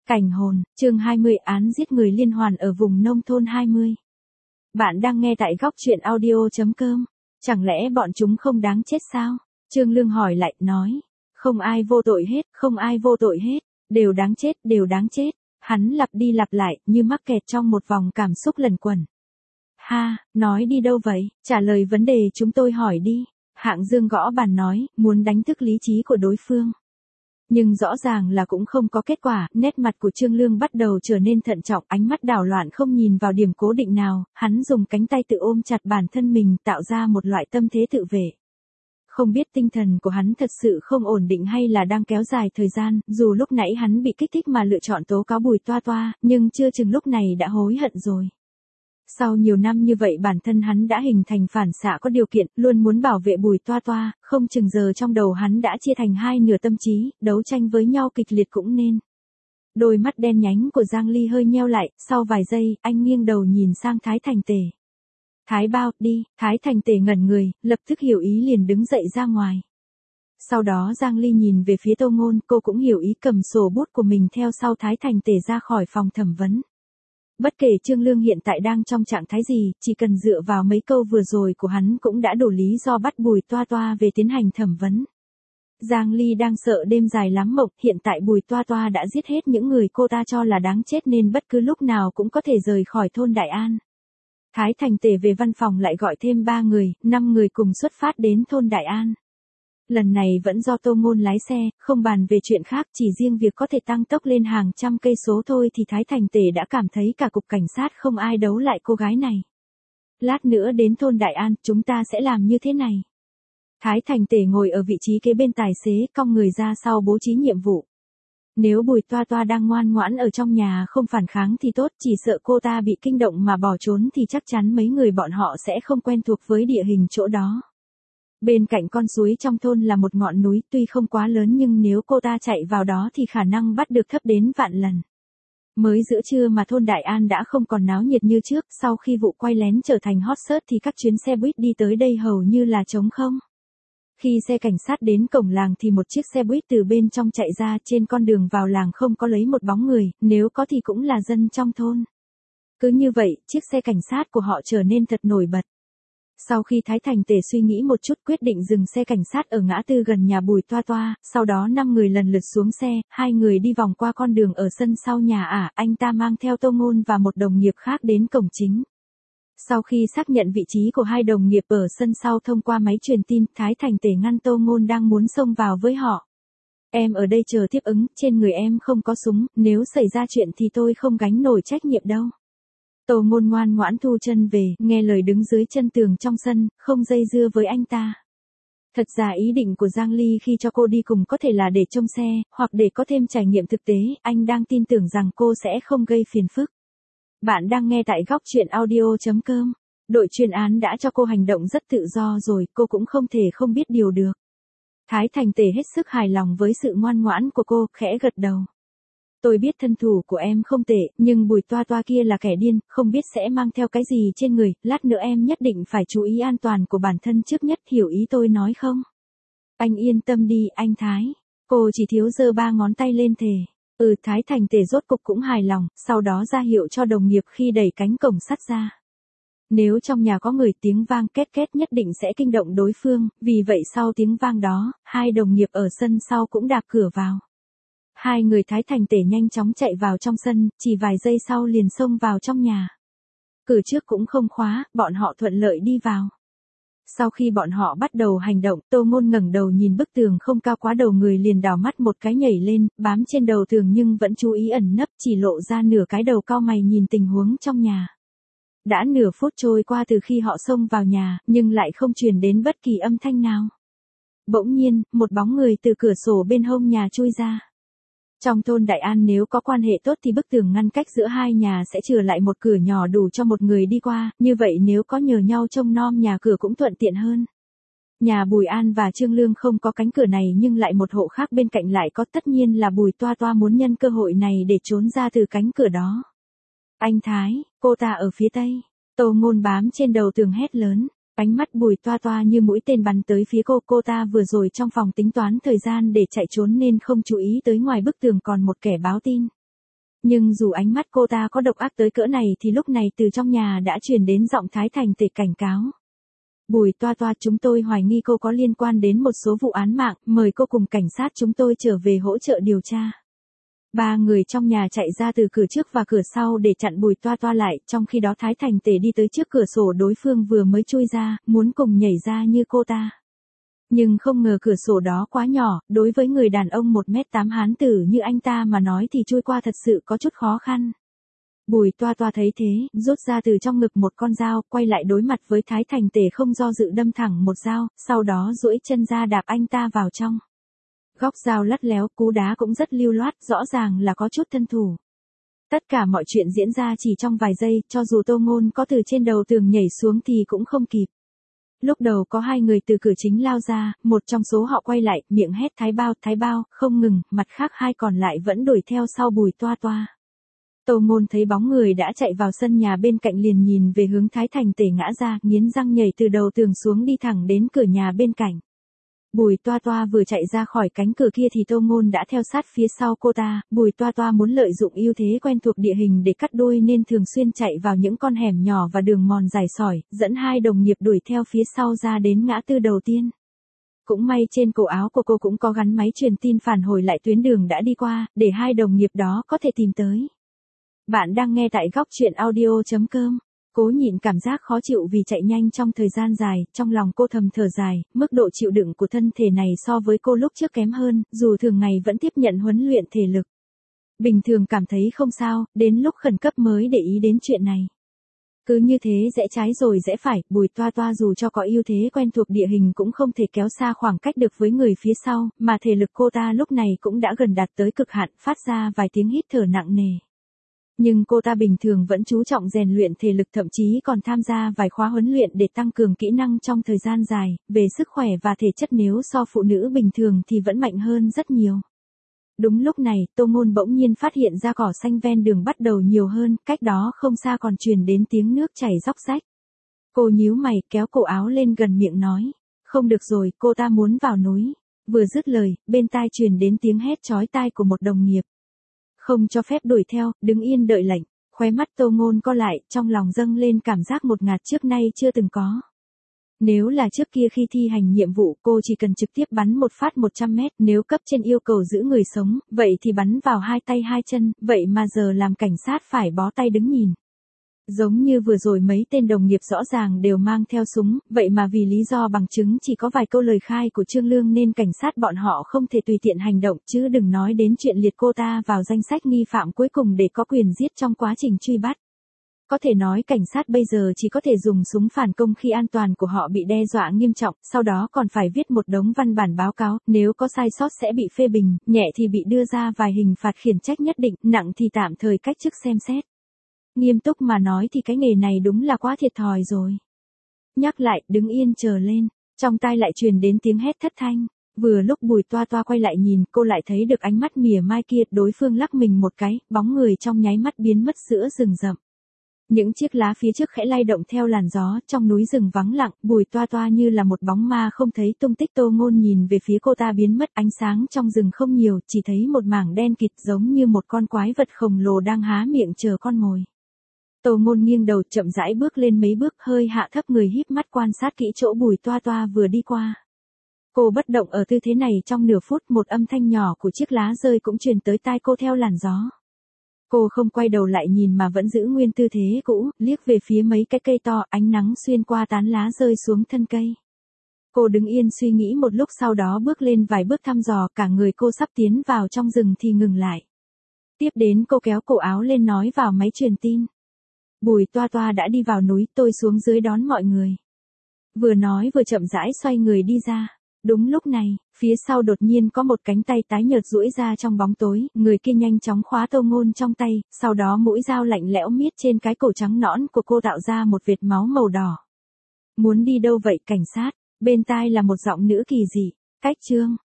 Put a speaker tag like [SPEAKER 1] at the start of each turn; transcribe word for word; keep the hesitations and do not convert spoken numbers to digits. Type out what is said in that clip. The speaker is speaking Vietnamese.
[SPEAKER 1] Cảnh hồn, chương hai mươi án giết người liên hoàn ở vùng nông thôn hai mươi. Bạn đang nghe tại góc truyện audio chấm com. Chẳng lẽ bọn chúng không đáng chết sao? Trương Lương hỏi lại, nói. Không ai vô tội hết, không ai vô tội hết. Đều đáng chết, đều đáng chết. Hắn lặp đi lặp lại, như mắc kẹt trong một vòng cảm xúc lẩn quẩn. Ha, nói đi đâu vậy? Trả lời vấn đề chúng tôi hỏi đi. Hạng Dương gõ bàn nói, muốn đánh thức lý trí của đối phương. Nhưng rõ ràng là cũng không có kết quả, nét mặt của Trương Lương bắt đầu trở nên thận trọng, ánh mắt đảo loạn không nhìn vào điểm cố định nào, hắn dùng cánh tay tự ôm chặt bản thân mình tạo ra một loại tâm thế tự vệ. Không biết tinh thần của hắn thật sự không ổn định hay là đang kéo dài thời gian, dù lúc nãy hắn bị kích thích mà lựa chọn tố cáo Bùi Toa Toa, nhưng chưa chừng lúc này đã hối hận rồi. Sau nhiều năm như vậy bản thân hắn đã hình thành phản xạ có điều kiện, luôn muốn bảo vệ Bùi Toa Toa, không chừng giờ trong đầu hắn đã chia thành hai nửa tâm trí, đấu tranh với nhau kịch liệt cũng nên. Đôi mắt đen nhánh của Giang Ly hơi nheo lại, sau vài giây, anh nghiêng đầu nhìn sang Thái Thành Tề. Thái bao, đi, Thái Thành Tề ngẩn người, lập tức hiểu ý liền đứng dậy ra ngoài. Sau đó Giang Ly nhìn về phía Tô Ngôn, cô cũng hiểu ý cầm sổ bút của mình theo sau Thái Thành Tề ra khỏi phòng thẩm vấn. Bất kể Trương Lương hiện tại đang trong trạng thái gì, chỉ cần dựa vào mấy câu vừa rồi của hắn cũng đã đủ lý do bắt Bùi Toa Toa về tiến hành thẩm vấn. Giang Ly đang sợ đêm dài lắm mộng, hiện tại Bùi Toa Toa đã giết hết những người cô ta cho là đáng chết nên bất cứ lúc nào cũng có thể rời khỏi thôn Đại An. Thái Thành Tề về văn phòng lại gọi thêm ba người, năm người cùng xuất phát đến thôn Đại An. Lần này vẫn do Tô Ngôn lái xe, không bàn về chuyện khác, chỉ riêng việc có thể tăng tốc lên hàng trăm cây số thôi thì Thái Thành Tề đã cảm thấy cả cục cảnh sát không ai đấu lại cô gái này. Lát nữa đến thôn Đại An, chúng ta sẽ làm như thế này. Thái Thành Tề ngồi ở vị trí kế bên tài xế, cong người ra sau bố trí nhiệm vụ. Nếu Bùi Toa Toa đang ngoan ngoãn ở trong nhà không phản kháng thì tốt, chỉ sợ cô ta bị kinh động mà bỏ trốn thì chắc chắn mấy người bọn họ sẽ không quen thuộc với địa hình chỗ đó. Bên cạnh con suối trong thôn là một ngọn núi, tuy không quá lớn nhưng nếu cô ta chạy vào đó thì khả năng bắt được thấp đến vạn lần. Mới giữa trưa mà thôn Đại An đã không còn náo nhiệt như trước, sau khi vụ quay lén trở thành hot search thì các chuyến xe buýt đi tới đây hầu như là trống không. Khi xe cảnh sát đến cổng làng thì một chiếc xe buýt từ bên trong chạy ra, trên con đường vào làng không có lấy một bóng người, nếu có thì cũng là dân trong thôn. Cứ như vậy, chiếc xe cảnh sát của họ trở nên thật nổi bật. Sau khi Thái Thành Tề suy nghĩ một chút quyết định dừng xe cảnh sát ở ngã tư gần nhà Bùi Toa Toa, sau đó năm người lần lượt xuống xe, hai người đi vòng qua con đường ở sân sau nhà ả, à, anh ta mang theo Tô Ngôn và một đồng nghiệp khác đến cổng chính. Sau khi xác nhận vị trí của hai đồng nghiệp ở sân sau thông qua máy truyền tin, Thái Thành Tề ngăn Tô Ngôn đang muốn xông vào với họ. Em ở đây chờ tiếp ứng, trên người em không có súng, nếu xảy ra chuyện thì tôi không gánh nổi trách nhiệm đâu. Tô Ngôn ngoan ngoãn thu chân về, nghe lời đứng dưới chân tường trong sân, không dây dưa với anh ta. Thật ra ý định của Giang Ly khi cho cô đi cùng có thể là để trông xe, hoặc để có thêm trải nghiệm thực tế, anh đang tin tưởng rằng cô sẽ không gây phiền phức. Bạn đang nghe tại góc truyện audio chấm com. Đội chuyên án đã cho cô hành động rất tự do rồi, cô cũng không thể không biết điều được. Thái Thành Tề hết sức hài lòng với sự ngoan ngoãn của cô, khẽ gật đầu. Tôi biết thân thủ của em không tệ, nhưng Bùi Toa Toa kia là kẻ điên, không biết sẽ mang theo cái gì trên người, lát nữa em nhất định phải chú ý an toàn của bản thân trước nhất, hiểu ý tôi nói không? Anh yên tâm đi, anh Thái. Cô chỉ thiếu giơ ba ngón tay lên thề. Ừ, Thái Thành Tề rốt cục cũng hài lòng, sau đó ra hiệu cho đồng nghiệp khi đẩy cánh cổng sắt ra. Nếu trong nhà có người, tiếng vang két két nhất định sẽ kinh động đối phương, vì vậy sau tiếng vang đó, hai đồng nghiệp ở sân sau cũng đạp cửa vào. Hai người Thái Thành Tề nhanh chóng chạy vào trong sân, chỉ vài giây sau liền xông vào trong nhà. Cửa trước cũng không khóa, bọn họ thuận lợi đi vào. Sau khi bọn họ bắt đầu hành động, Tô Ngôn ngẩng đầu nhìn bức tường không cao quá đầu người liền đảo mắt một cái nhảy lên, bám trên đầu tường nhưng vẫn chú ý ẩn nấp, chỉ lộ ra nửa cái đầu cau mày nhìn tình huống trong nhà. Đã nửa phút trôi qua từ khi họ xông vào nhà, nhưng lại không truyền đến bất kỳ âm thanh nào. Bỗng nhiên, một bóng người từ cửa sổ bên hông nhà chui ra. Trong thôn Đại An nếu có quan hệ tốt thì bức tường ngăn cách giữa hai nhà sẽ chừa lại một cửa nhỏ đủ cho một người đi qua, như vậy nếu có nhờ nhau trông nom nhà cửa cũng thuận tiện hơn. Nhà Bùi An và Trương Lương không có cánh cửa này nhưng lại một hộ khác bên cạnh lại có, tất nhiên là Bùi Toa Toa muốn nhân cơ hội này để trốn ra từ cánh cửa đó. Anh Thái, cô ta ở phía tây. Tô Ngôn bám trên đầu tường hét lớn. Ánh mắt Bùi Toa Toa như mũi tên bắn tới phía cô, cô ta vừa rồi trong phòng tính toán thời gian để chạy trốn nên không chú ý tới ngoài bức tường còn một kẻ báo tin. Nhưng dù ánh mắt cô ta có độc ác tới cỡ này thì lúc này từ trong nhà đã truyền đến giọng Thái Thành Tể cảnh cáo. Bùi Toa Toa, chúng tôi hoài nghi cô có liên quan đến một số vụ án mạng, mời cô cùng cảnh sát chúng tôi trở về hỗ trợ điều tra. Ba người trong nhà chạy ra từ cửa trước và cửa sau để chặn Bùi Toa Toa lại, trong khi đó Thái Thành Tể đi tới trước cửa sổ đối phương vừa mới chui ra, muốn cùng nhảy ra như cô ta. Nhưng không ngờ cửa sổ đó quá nhỏ, đối với người đàn ông một mét tám hán tử như anh ta mà nói thì chui qua thật sự có chút khó khăn. Bùi Toa Toa thấy thế, rút ra từ trong ngực một con dao, quay lại đối mặt với Thái Thành Tể không do dự đâm thẳng một dao, sau đó duỗi chân ra đạp anh ta vào trong. Góc dao lắt léo, cú đá cũng rất lưu loát, rõ ràng là có chút thân thủ. Tất cả mọi chuyện diễn ra chỉ trong vài giây, cho dù Tô Ngôn có từ trên đầu tường nhảy xuống thì cũng không kịp. Lúc đầu có hai người từ cửa chính lao ra, một trong số họ quay lại, miệng hét Thái Bao, Thái Bao, không ngừng, mặt khác hai còn lại vẫn đuổi theo sau Bùi Toa Toa. Tô Ngôn thấy bóng người đã chạy vào sân nhà bên cạnh liền nhìn về hướng Thái Thành Tể ngã ra, nghiến răng nhảy từ đầu tường xuống đi thẳng đến cửa nhà bên cạnh. Bùi Toa Toa vừa chạy ra khỏi cánh cửa kia thì Tô Ngôn đã theo sát phía sau cô ta. Bùi Toa Toa muốn lợi dụng ưu thế quen thuộc địa hình để cắt đuôi nên thường xuyên chạy vào những con hẻm nhỏ và đường mòn dài sỏi, dẫn hai đồng nghiệp đuổi theo phía sau ra đến ngã tư đầu tiên. Cũng may trên cổ áo của cô cũng có gắn máy truyền tin phản hồi lại tuyến đường đã đi qua, để hai đồng nghiệp đó có thể tìm tới. Bạn đang nghe tại góc truyện audio chấm com. Cố nhịn cảm giác khó chịu vì chạy nhanh trong thời gian dài, trong lòng cô thầm thở dài, mức độ chịu đựng của thân thể này so với cô lúc trước kém hơn, dù thường ngày vẫn tiếp nhận huấn luyện thể lực. Bình thường cảm thấy không sao, đến lúc khẩn cấp mới để ý đến chuyện này. Cứ như thế rẽ trái rồi rẽ phải, Bùi Toa Toa dù cho có ưu thế quen thuộc địa hình cũng không thể kéo xa khoảng cách được với người phía sau, mà thể lực cô ta lúc này cũng đã gần đạt tới cực hạn, phát ra vài tiếng hít thở nặng nề. Nhưng cô ta bình thường vẫn chú trọng rèn luyện thể lực, thậm chí còn tham gia vài khóa huấn luyện để tăng cường kỹ năng trong thời gian dài, về sức khỏe và thể chất nếu so phụ nữ bình thường thì vẫn mạnh hơn rất nhiều. Đúng lúc này, Tô Ngôn bỗng nhiên phát hiện ra cỏ xanh ven đường bắt đầu nhiều hơn, cách đó không xa còn truyền đến tiếng nước chảy róc rách. Cô nhíu mày, kéo cổ áo lên gần miệng nói, không được rồi, cô ta muốn vào núi. Vừa dứt lời, bên tai truyền đến tiếng hét chói tai của một đồng nghiệp. Không cho phép đuổi theo, đứng yên đợi lệnh. Khóe mắt Tô Ngôn co lại, trong lòng dâng lên cảm giác một ngạt trước nay chưa từng có. Nếu là trước kia khi thi hành nhiệm vụ cô chỉ cần trực tiếp bắn một phát một trăm mét, nếu cấp trên yêu cầu giữ người sống, vậy thì bắn vào hai tay hai chân, vậy mà giờ làm cảnh sát phải bó tay đứng nhìn. Giống như vừa rồi mấy tên đồng nghiệp rõ ràng đều mang theo súng, vậy mà vì lý do bằng chứng chỉ có vài câu lời khai của Trương Lương nên cảnh sát bọn họ không thể tùy tiện hành động, chứ đừng nói đến chuyện liệt cô ta vào danh sách nghi phạm cuối cùng để có quyền giết trong quá trình truy bắt. Có thể nói cảnh sát bây giờ chỉ có thể dùng súng phản công khi an toàn của họ bị đe dọa nghiêm trọng, sau đó còn phải viết một đống văn bản báo cáo, nếu có sai sót sẽ bị phê bình, nhẹ thì bị đưa ra vài hình phạt khiển trách nhất định, nặng thì tạm thời cách chức xem xét. Nghiêm túc mà nói thì cái nghề này đúng là quá thiệt thòi rồi. Nhắc lại, đứng yên chờ lên, trong tai lại truyền đến tiếng hét thất thanh. Vừa lúc Bùi Toa Toa quay lại nhìn, cô lại thấy được ánh mắt mỉa mai kia, đối phương lắc mình một cái, bóng người trong nháy mắt biến mất giữa rừng rậm. Những chiếc lá phía trước khẽ lay động theo làn gió, trong núi rừng vắng lặng, Bùi Toa Toa như là một bóng ma không thấy tung tích. Tô Ngôn nhìn về phía cô ta biến mất, ánh sáng trong rừng không nhiều, chỉ thấy một mảng đen kịt giống như một con quái vật khổng lồ đang há miệng chờ con mồi. Tô Ngôn nghiêng đầu chậm rãi bước lên mấy bước, hơi hạ thấp người híp mắt quan sát kỹ chỗ Bùi Toa Toa vừa đi qua. Cô bất động ở tư thế này trong nửa phút, một âm thanh nhỏ của chiếc lá rơi cũng truyền tới tai cô theo làn gió. Cô không quay đầu lại nhìn mà vẫn giữ nguyên tư thế cũ, liếc về phía mấy cái cây to, ánh nắng xuyên qua tán lá rơi xuống thân cây. Cô đứng yên suy nghĩ một lúc, sau đó bước lên vài bước thăm dò, cả người cô sắp tiến vào trong rừng thì ngừng lại. Tiếp đến cô kéo cổ áo lên nói vào máy truyền tin. Bùi Toa Toa đã đi vào núi, tôi xuống dưới đón mọi người. Vừa nói vừa chậm rãi xoay người đi ra. Đúng lúc này, phía sau đột nhiên có một cánh tay tái nhợt duỗi ra trong bóng tối, người kia nhanh chóng khóa Tô Ngôn trong tay, sau đó mũi dao lạnh lẽo miết trên cái cổ trắng nõn của cô tạo ra một vệt máu màu đỏ. Muốn đi đâu vậy cảnh sát? Bên tai là một giọng nữ kỳ dị. Cách Trương,